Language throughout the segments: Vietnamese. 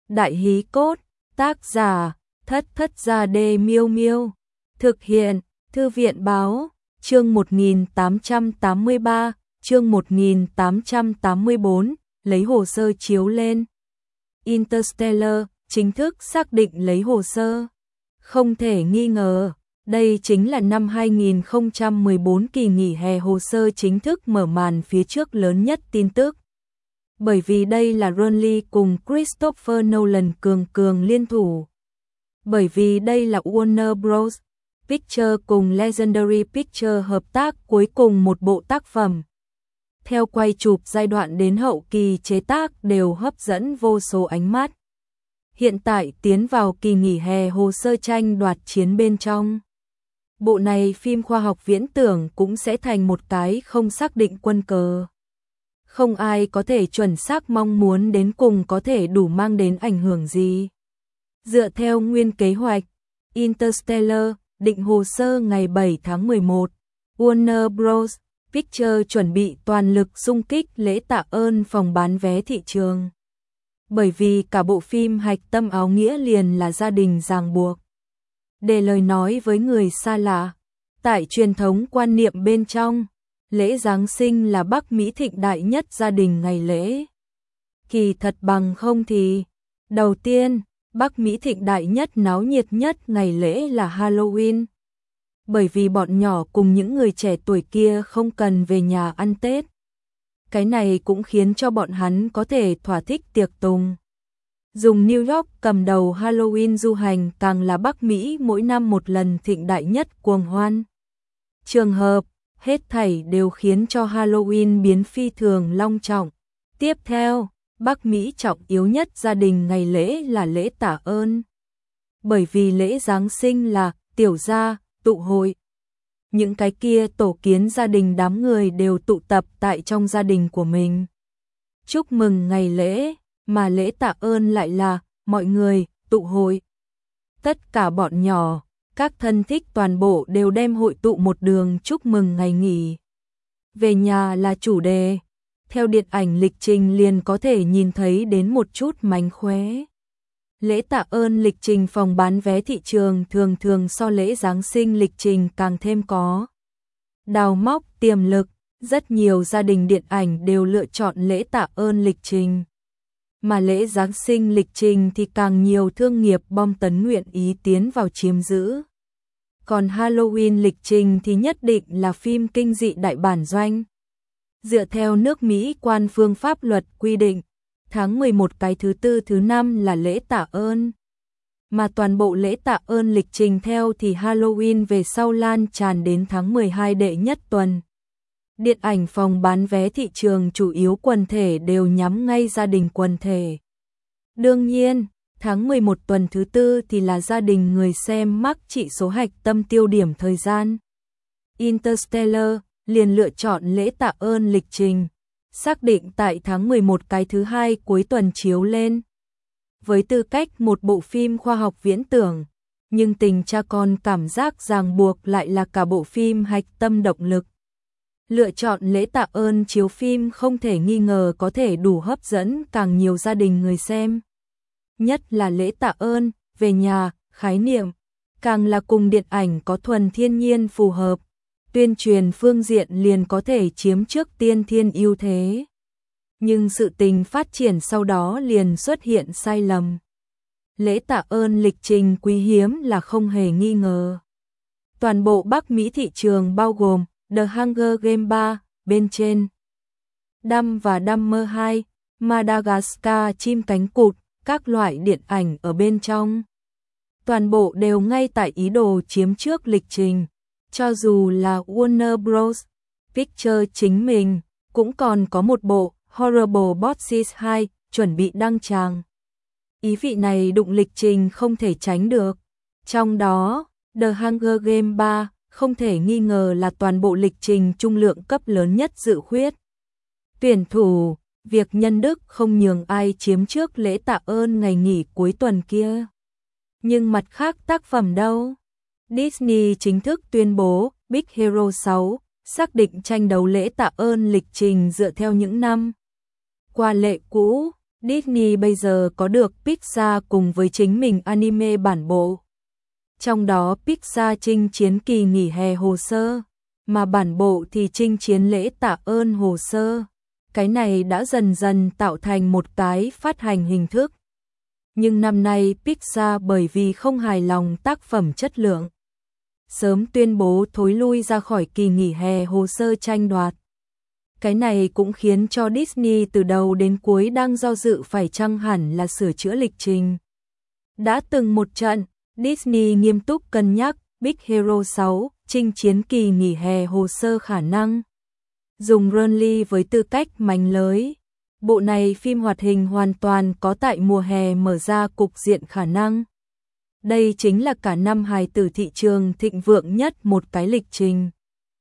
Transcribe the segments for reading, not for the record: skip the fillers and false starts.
Đại hí cốt, tác giả, Thất Gia Đê Miêu Miêu. Thực hiện, Thư viện báo, chương 1883, chương 1884, lấy hồ sơ chiếu lên. Interstellar, chính thức xác định lấy hồ sơ. Không thể nghi ngờ, đây chính là năm 2014 kỳ nghỉ hè hồ sơ chính thức mở màn phía trước lớn nhất tin tức. Bởi vì đây là Ronly cùng Christopher Nolan cường liên thủ. Bởi vì đây là Warner Bros. Pictures cùng Legendary Pictures hợp tác cuối cùng một bộ tác phẩm. Theo quay chụp giai đoạn đến hậu kỳ chế tác đều hấp dẫn vô số ánh mắt. Hiện tại tiến vào kỳ nghỉ hè hồ sơ tranh đoạt chiến bên trong. Bộ này phim khoa học viễn tưởng cũng sẽ thành một cái không xác định quân cờ. Không ai có thể chuẩn xác mong muốn đến cùng có thể đủ mang đến ảnh hưởng gì. Dựa theo nguyên kế hoạch, Interstellar định hồ sơ ngày 7 tháng 11, Warner Bros. Pictures chuẩn bị toàn lực xung kích lễ tạ ơn phòng bán vé thị trường. Bởi vì cả bộ phim hạch tâm áo nghĩa liền là gia đình ràng buộc. Để lời nói với người xa lạ, tại truyền thống quan niệm bên trong, lễ Giáng sinh là Bắc Mỹ thịnh đại nhất gia đình ngày lễ. Kỳ thật bằng không thì, đầu tiên, Bắc Mỹ thịnh đại nhất náo nhiệt nhất ngày lễ là Halloween. Bởi vì bọn nhỏ cùng những người trẻ tuổi kia không cần về nhà ăn Tết. Cái này cũng khiến cho bọn hắn có thể thỏa thích tiệc tùng. Dùng New York cầm đầu Halloween du hành càng là Bắc Mỹ mỗi năm một lần thịnh đại nhất cuồng hoan. Trường hợp, hết thảy đều khiến cho Halloween biến phi thường long trọng. Tiếp theo, Bắc Mỹ trọng yếu nhất gia đình ngày lễ là lễ tạ ơn. Bởi vì lễ Giáng sinh là tiểu gia, tụ hội. Những cái kia tổ kiến gia đình đám người đều tụ tập tại trong gia đình của mình. Chúc mừng ngày lễ, mà lễ tạ ơn lại là mọi người tụ hội. Tất cả bọn nhỏ, các thân thích toàn bộ đều đem hội tụ một đường chúc mừng ngày nghỉ. Về nhà là chủ đề. Theo điện ảnh lịch trình liền có thể nhìn thấy đến một chút mánh khóe. Lễ tạ ơn lịch trình phòng bán vé thị trường thường so lễ Giáng sinh lịch trình càng thêm có đào móc tiềm lực, rất nhiều gia đình điện ảnh đều lựa chọn lễ tạ ơn lịch trình. Mà lễ Giáng sinh lịch trình thì càng nhiều thương nghiệp bom tấn nguyện ý tiến vào chiếm giữ. Còn Halloween lịch trình thì nhất định là phim kinh dị đại bản doanh. Dựa theo nước Mỹ quan phương pháp luật quy định, tháng 11 cái thứ tư thứ năm là lễ tạ ơn. Mà toàn bộ lễ tạ ơn lịch trình theo thì Halloween về sau lan tràn đến tháng 12 đệ nhất tuần. Điện ảnh phòng bán vé thị trường chủ yếu quần thể đều nhắm ngay gia đình quần thể. Đương nhiên, tháng 11 tuần thứ tư thì là gia đình người xem mắc trị số hạch tâm tiêu điểm thời gian. Interstellar liền lựa chọn lễ tạ ơn lịch trình, xác định tại tháng 11 cái thứ hai cuối tuần chiếu lên. Với tư cách một bộ phim khoa học viễn tưởng, nhưng tình cha con cảm giác ràng buộc lại là cả bộ phim hạch tâm động lực. Lựa chọn lễ tạ ơn chiếu phim không thể nghi ngờ có thể đủ hấp dẫn càng nhiều gia đình người xem. Nhất là lễ tạ ơn, về nhà, khái niệm, càng là cùng điện ảnh có thuần thiên nhiên phù hợp. Tuyên truyền phương diện liền có thể chiếm trước tiên thiên ưu thế. Nhưng sự tình phát triển sau đó liền xuất hiện sai lầm. Lễ tạ ơn lịch trình quý hiếm là không hề nghi ngờ. Toàn bộ Bắc Mỹ thị trường bao gồm The Hunger Games 3, bên trên, Dumb và Dumber 2, Madagascar chim cánh cụt, các loại điện ảnh ở bên trong. Toàn bộ đều ngay tại ý đồ chiếm trước lịch trình. Cho dù là Warner Bros. Pictures chính mình, cũng còn có một bộ Horrible Bosses 2 chuẩn bị đăng tràng. Ý vị này đụng lịch trình không thể tránh được. Trong đó, The Hunger Games 3 không thể nghi ngờ là toàn bộ lịch trình trung lượng cấp lớn nhất dự khuyết. Tuyển thủ, việc nhân đức không nhường ai chiếm trước lễ tạ ơn ngày nghỉ cuối tuần kia. Nhưng mặt khác tác phẩm đâu? Disney chính thức tuyên bố Big Hero 6 xác định tranh đấu lễ tạ ơn lịch trình dựa theo những năm qua lệ cũ, Disney bây giờ có được Pixar cùng với chính mình anime bản bộ. Trong đó Pixar chinh chiến kỳ nghỉ hè hồ sơ, mà bản bộ thì chinh chiến lễ tạ ơn hồ sơ. Cái này đã dần dần tạo thành một cái phát hành hình thức. Nhưng năm nay Pixar bởi vì không hài lòng tác phẩm chất lượng, sớm tuyên bố thối lui ra khỏi kỳ nghỉ hè hồ sơ tranh đoạt. Cái này cũng khiến cho Disney từ đầu đến cuối đang do dự phải chăng hẳn là sửa chữa lịch trình. Đã từng một trận, Disney nghiêm túc cân nhắc Big Hero 6 chinh chiến kỳ nghỉ hè hồ sơ khả năng dùng Renly với tư cách mánh lới. Bộ này phim hoạt hình hoàn toàn có tại mùa hè mở ra cục diện khả năng. Đây chính là cả năm hài tử thị trường thịnh vượng nhất một cái lịch trình.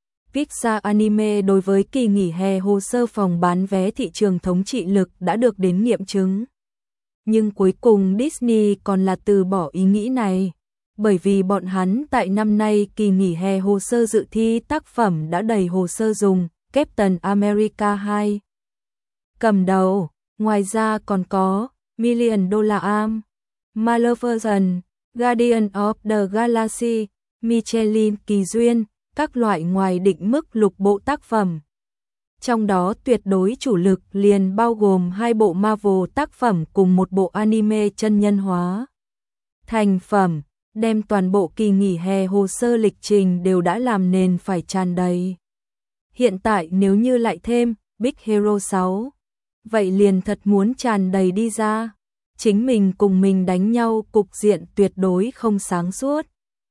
Pixar Anime đối với kỳ nghỉ hè hồ sơ phòng bán vé thị trường thống trị lực đã được đến nghiệm chứng. Nhưng cuối cùng Disney còn là từ bỏ ý nghĩ này, bởi vì bọn hắn tại năm nay kỳ nghỉ hè hồ sơ dự thi tác phẩm đã đầy hồ sơ dùng Captain America 2 cầm đầu, ngoài ra còn có Million Dollar Arm, Maleficent, Guardian of the Galaxy, Michelin kỳ duyên, các loại ngoài định mức lục bộ tác phẩm. Trong đó tuyệt đối chủ lực liền bao gồm 2 bộ Marvel tác phẩm cùng một bộ anime chân nhân hóa. Thành phẩm, đem toàn bộ kỳ nghỉ hè hồ sơ lịch trình đều đã làm nền phải tràn đầy. Hiện tại nếu như lại thêm Big Hero 6, vậy liền thật muốn tràn đầy đi ra. Chính mình cùng mình đánh nhau cục diện tuyệt đối không sáng suốt.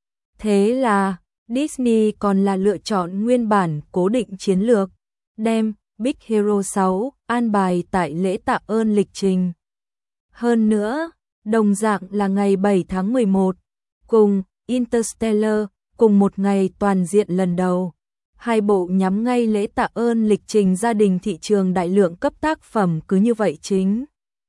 Thế là Disney còn là lựa chọn nguyên bản cố định chiến lược, đem Big Hero 6 an bài tại lễ tạ ơn lịch trình. Hơn nữa, đồng dạng là ngày 7 tháng 11, cùng Interstellar, cùng một ngày toàn diện lần đầu. Hai bộ nhắm ngay lễ tạ ơn lịch trình gia đình thị trường đại lượng cấp tác phẩm cứ như vậy chính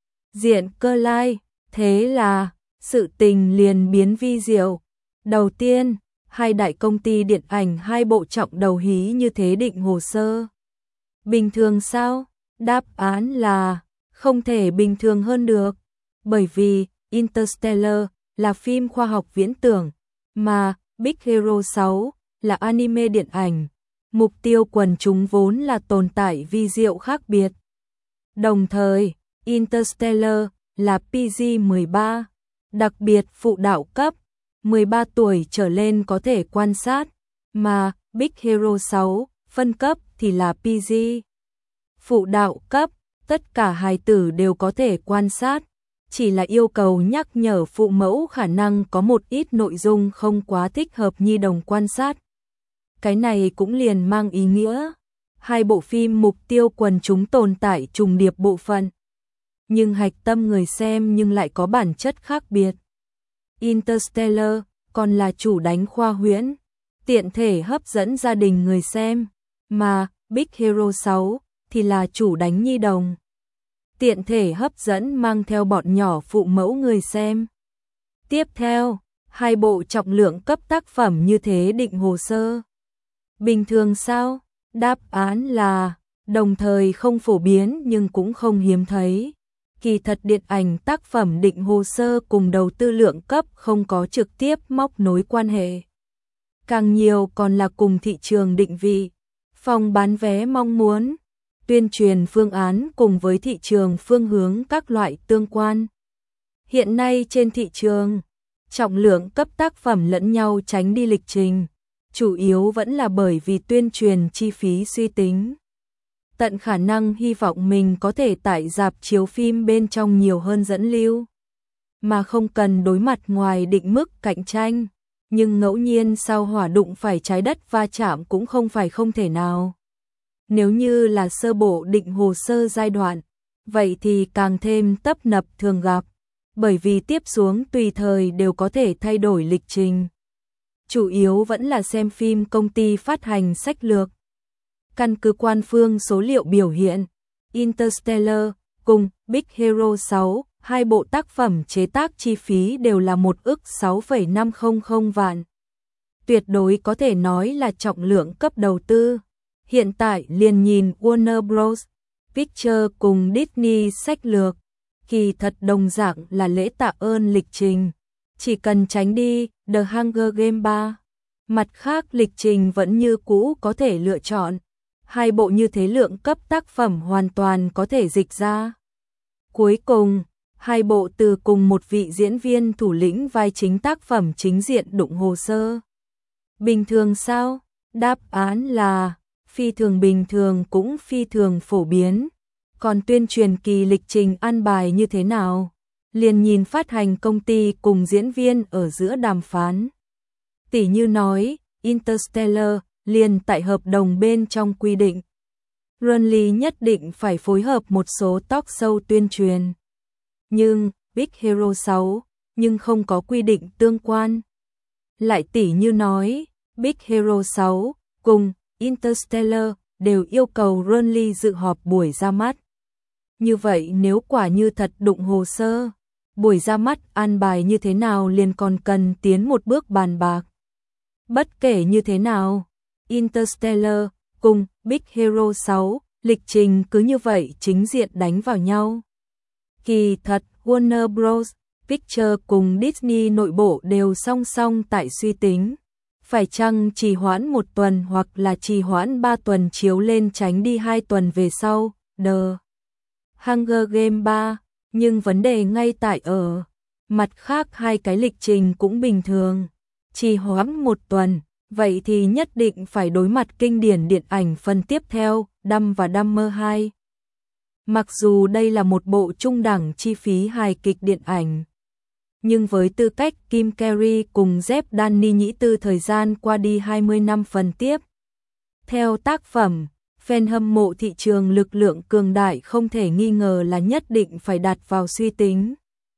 diện cơ lai, thế là sự tình liền biến vi diệu. Đầu tiên, hai đại công ty điện ảnh hai bộ trọng đầu hí như thế định hồ sơ. Bình thường sao? Đáp án là không thể bình thường hơn được, bởi vì Interstellar là phim khoa học viễn tưởng, mà Big Hero 6 là anime điện ảnh. Mục tiêu quần chúng vốn là tồn tại vi diệu khác biệt. Đồng thời, Interstellar là PG-13, đặc biệt phụ đạo cấp, 13 tuổi trở lên có thể quan sát, mà Big Hero 6 phân cấp thì là PG. Phụ đạo cấp, tất cả hài tử đều có thể quan sát, chỉ là yêu cầu nhắc nhở phụ mẫu khả năng có một ít nội dung không quá thích hợp nhi đồng quan sát. Cái này cũng liền mang ý nghĩa hai bộ phim mục tiêu quần chúng tồn tại trùng điệp bộ phận, nhưng hạch tâm người xem nhưng lại có bản chất khác biệt. Interstellar còn là chủ đánh khoa huyễn, tiện thể hấp dẫn gia đình người xem, mà Big Hero 6 thì là chủ đánh nhi đồng, tiện thể hấp dẫn mang theo bọn nhỏ phụ mẫu người xem. Tiếp theo, hai bộ trọng lượng cấp tác phẩm như thế định hồ sơ. Bình thường sao? Đáp án là đồng thời không phổ biến nhưng cũng không hiếm thấy. Kỳ thật điện ảnh tác phẩm định hồ sơ cùng đầu tư lượng cấp không có trực tiếp móc nối quan hệ. Càng nhiều còn là cùng thị trường định vị, phòng bán vé mong muốn, tuyên truyền phương án cùng với thị trường phương hướng các loại tương quan. Hiện nay trên thị trường, trọng lượng cấp tác phẩm lẫn nhau tránh đi lịch trình, chủ yếu vẫn là bởi vì tuyên truyền chi phí suy tính. Tận khả năng hy vọng mình có thể tại rạp chiếu phim bên trong nhiều hơn dẫn lưu, mà không cần đối mặt ngoài định mức cạnh tranh, nhưng ngẫu nhiên sao hỏa đụng phải trái đất va chạm cũng không phải không thể nào. Nếu như là sơ bộ định hồ sơ giai đoạn, vậy thì càng thêm tấp nập thường gặp, bởi vì tiếp xuống tùy thời đều có thể thay đổi lịch trình. Chủ yếu vẫn là xem phim công ty phát hành sách lược. Căn cứ quan phương số liệu biểu hiện, Interstellar cùng Big Hero 6, hai bộ tác phẩm chế tác chi phí đều là 1.6.500 vạn. Tuyệt đối có thể nói là trọng lượng cấp đầu tư. Hiện tại liền nhìn Warner Bros. Pictures cùng Disney sách lược, kỳ thật đồng dạng là lễ tạ ơn lịch trình. Chỉ cần tránh đi The Hunger Games 3. Mặt khác lịch trình vẫn như cũ có thể lựa chọn. Hai bộ như thế lượng cấp tác phẩm hoàn toàn có thể dịch ra. Cuối cùng, hai bộ từ cùng một vị diễn viên thủ lĩnh vai chính tác phẩm chính diện đụng hồ sơ. Bình thường sao? Đáp án là phi thường bình thường cũng phi thường phổ biến. Còn tuyên truyền kỳ lịch trình an bài như thế nào? Liền nhìn phát hành công ty cùng diễn viên ở giữa đàm phán. Tỷ như nói, Interstellar liền tại hợp đồng bên trong quy định. Runley nhất định phải phối hợp một số talk show tuyên truyền. Nhưng, Big Hero 6, nhưng không có quy định tương quan. Lại tỷ như nói, Big Hero 6 cùng Interstellar đều yêu cầu Runley dự họp buổi ra mắt. Như vậy nếu quả như thật đụng hồ sơ, buổi ra mắt an bài như thế nào liền còn cần tiến một bước bàn bạc. Bất kể như thế nào, Interstellar cùng Big Hero 6, lịch trình cứ như vậy chính diện đánh vào nhau. Kỳ thật, Warner Bros. Pictures cùng Disney nội bộ đều song song tại suy tính. Phải chăng trì hoãn 1 tuần hoặc là trì hoãn 3 tuần chiếu lên tránh đi 2 tuần về sau, The Hunger Games 3, nhưng vấn đề ngay tại ở. Mặt khác hai cái lịch trình cũng bình thường. Trì hoãn 1 tuần, vậy thì nhất định phải đối mặt kinh điển điện ảnh phần tiếp theo, Dumb và Dumber 2. Mặc dù đây là một bộ trung đẳng chi phí hài kịch điện ảnh, nhưng với tư cách Kim Carey cùng Jeff Daniels nhĩ tư thời gian qua đi 20 năm phần tiếp. Theo tác phẩm, fan hâm mộ thị trường lực lượng cường đại không thể nghi ngờ là nhất định phải đặt vào suy tính.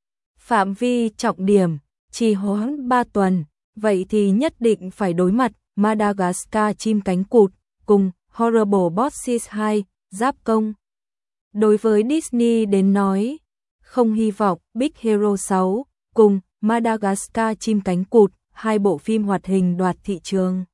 Phạm vi trọng điểm, trì hoãn 3 tuần, vậy thì nhất định phải đối mặt Madagascar chim cánh cụt cùng Horrible Bosses 2, Giáp công. Đối với Disney đến nói, không hy vọng Big Hero 6 cùng Madagascar chim cánh cụt, hai bộ phim hoạt hình đoạt thị trường.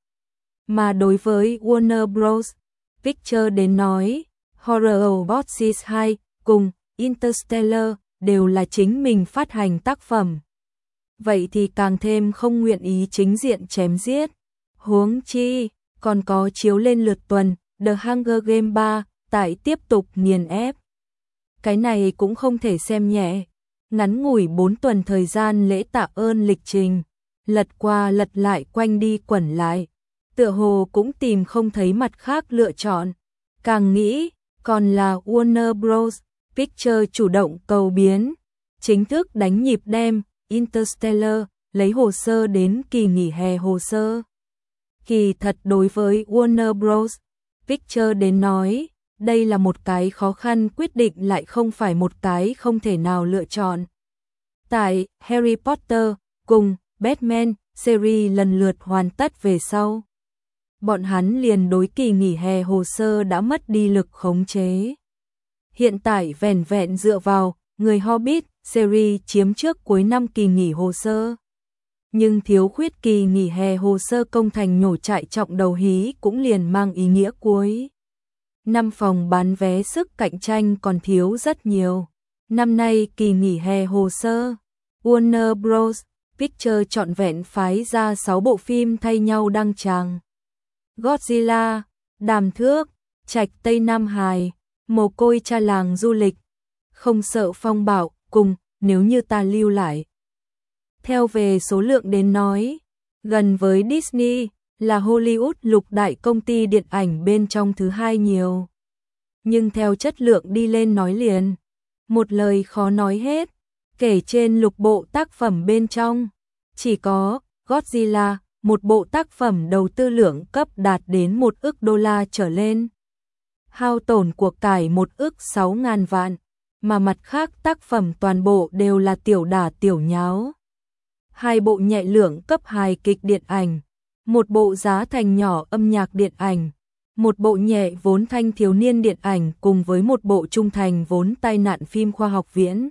Mà đối với Warner Bros. Pictures đến nói, Horrible Bosses 2 cùng Interstellar đều là chính mình phát hành tác phẩm. Vậy thì càng thêm không nguyện ý chính diện chém giết. Huống chi, còn có chiếu lên lượt tuần, The Hunger Games 3, tại tiếp tục nghiền ép. Cái này cũng không thể xem nhẹ. Ngắn ngủi 4 tuần thời gian lễ tạ ơn lịch trình, lật qua lật lại quanh đi quẩn lại, tựa hồ cũng tìm không thấy mặt khác lựa chọn. Càng nghĩ, còn là Warner Bros. Pictures chủ động cầu biến, chính thức đánh nhịp đem Interstellar lấy hồ sơ đến kỳ nghỉ hè hồ sơ. Kỳ thật đối với Warner Bros. Pictures đến nói, đây là một cái khó khăn quyết định lại không phải một cái không thể nào lựa chọn. Tại Harry Potter cùng Batman series lần lượt hoàn tất về sau, bọn hắn liền đối kỳ nghỉ hè hồ sơ đã mất đi lực khống chế. Hiện tại vẻn vẹn dựa vào người Hobbit series chiếm trước cuối năm kỳ nghỉ hồ sơ. Nhưng thiếu khuyết kỳ nghỉ hè hồ sơ công thành nhổ trại trọng đầu hí cũng liền mang ý nghĩa cuối. Năm phòng bán vé sức cạnh tranh còn thiếu rất nhiều. Năm nay kỳ nghỉ hè hồ sơ, Warner Bros. Pictures trọn vẹn phái ra 6 bộ phim thay nhau đăng tràng. Godzilla, Đàm Thước, Trạch Tây Nam Hài, Mồ côi cha làng du lịch, Không sợ phong bạo cùng Nếu như ta lưu lại. Theo về số lượng đến nói, gần với Disney là Hollywood lục đại công ty điện ảnh bên trong thứ hai nhiều. Nhưng theo chất lượng đi lên nói liền, một lời khó nói hết, kể trên lục bộ tác phẩm bên trong, chỉ có Godzilla, một bộ tác phẩm đầu tư lượng cấp đạt đến 1 ức đô la trở lên. Hao tổn của cải 1 ức 6.000 vạn, mà mặt khác tác phẩm toàn bộ đều là tiểu đả tiểu nháo. Hai bộ nhẹ lượng cấp hài kịch điện ảnh, một bộ giá thành nhỏ âm nhạc điện ảnh, một bộ nhẹ vốn thanh thiếu niên điện ảnh cùng với một bộ trung thành vốn tai nạn phim khoa học viễn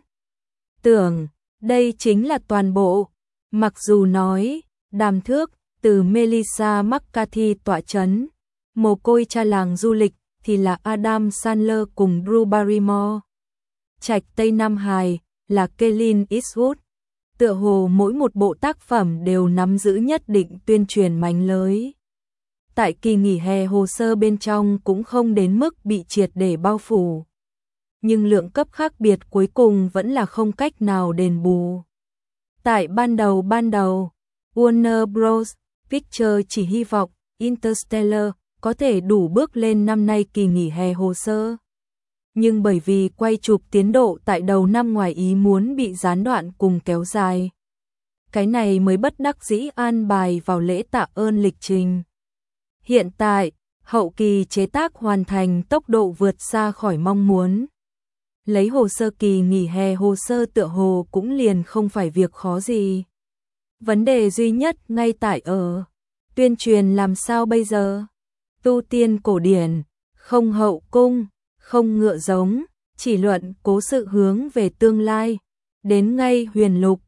tưởng, đây chính là toàn bộ. Mặc dù nói, Đàm Thước từ Melissa McCarthy tọa chấn, Mồ côi cha làng du lịch thì là Adam Sandler cùng Drew Barrymore. Trạch Tây Nam Hài là Clint Eastwood. Tựa hồ mỗi một bộ tác phẩm đều nắm giữ nhất định tuyên truyền mánh lới. Tại kỳ nghỉ hè hồ sơ bên trong cũng không đến mức bị triệt để bao phủ. Nhưng lượng cấp khác biệt cuối cùng vẫn là không cách nào đền bù. Tại ban đầu, Warner Bros. Pictures chỉ hy vọng Interstellar có thể đủ bước lên năm nay kỳ nghỉ hè hồ sơ. Nhưng bởi vì quay chụp tiến độ tại đầu năm ngoài ý muốn bị gián đoạn cùng kéo dài. Cái này mới bất đắc dĩ an bài vào lễ tạ ơn lịch trình. Hiện tại, hậu kỳ chế tác hoàn thành tốc độ vượt xa khỏi mong muốn. Lấy hồ sơ kỳ nghỉ hè hồ sơ tựa hồ cũng liền không phải việc khó gì. Vấn đề duy nhất ngay tại ở tuyên truyền làm sao bây giờ? Tu tiên cổ điển, không hậu cung, không ngựa giống, chỉ luận cố sự hướng về tương lai. Đến ngay huyền lục,